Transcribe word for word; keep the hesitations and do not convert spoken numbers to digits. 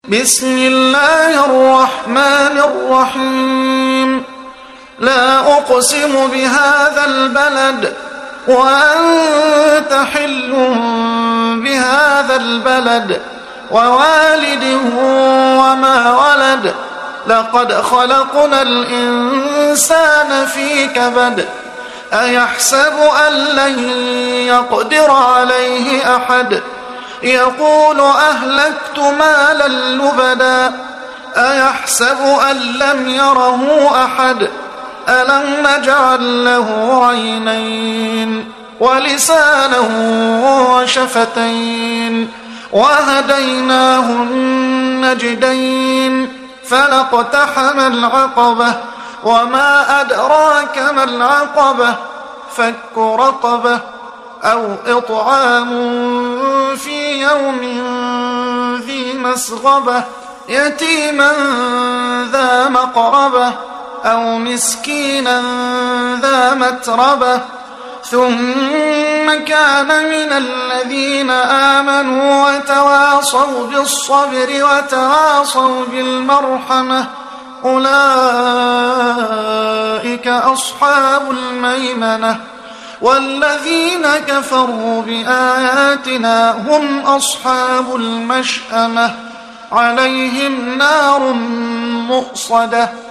بسم الله الرحمن الرحيم. لا أقسم بهذا البلد وأنت حل بهذا البلد ووالد وما ولد. لقد خلقنا الإنسان في كبد. أيحسب أن لن يقدر عليه أحد. يقول أهلكت مالا لبدا. أيحسب أن لم يره أحد. ألم نجعل له عينين ولسانا وشفتين وهديناه النجدين. فلاقتحم العقبة وما أدراك ما العقبة. فك رقبة أو إطعام في يوم ذي مسغبة يتيما ذا مقربة أو مسكينا ذا متربة. ثم كان من الذين آمنوا وتواصوا بالصبر وتواصوا بالمرحمة. أولئك أصحاب الميمنة. والذين كفروا بآياتنا هم أصحاب المشأمة. عليهم نار مؤصدة.